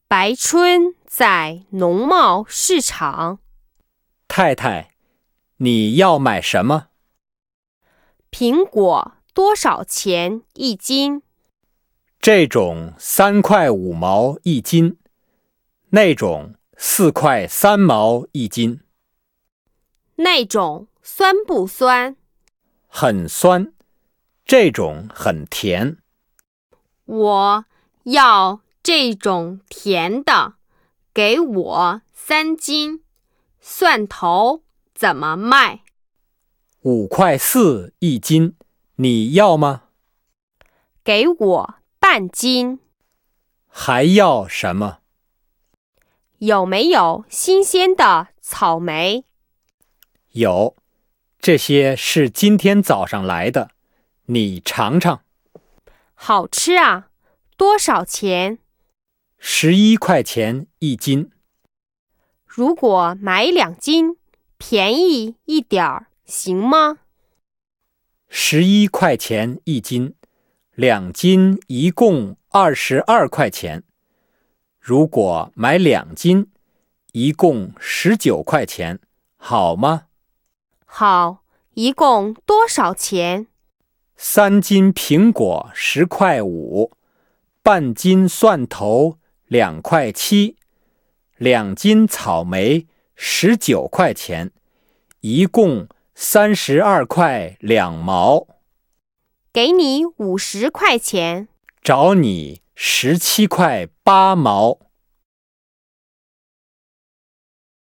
白春在农贸市场。 太太，你要买什么？ 苹果多少钱一斤？ 这种3块5毛一斤，那种4块3毛一斤。 那种酸不酸？ 很酸，这种很甜。 我要这种甜的，给我3斤。蒜头怎么卖 ？5块4一斤，你要吗？ 给我半斤。 还要什么？ 有没有新鲜的草莓？ 有，这些是今天早上来的，你尝尝。 好吃啊，多少钱 ？11块钱一斤。 如果买2斤，便宜一点儿，行吗 ？11块钱一斤，2斤一共22块钱。如果买2斤，一共19块钱，好吗？ 好，一共多少钱 ？3斤苹果10块5，半斤蒜头2块7。2斤草莓19块钱，一共32块2毛。 给你50块钱。 找你17块8毛。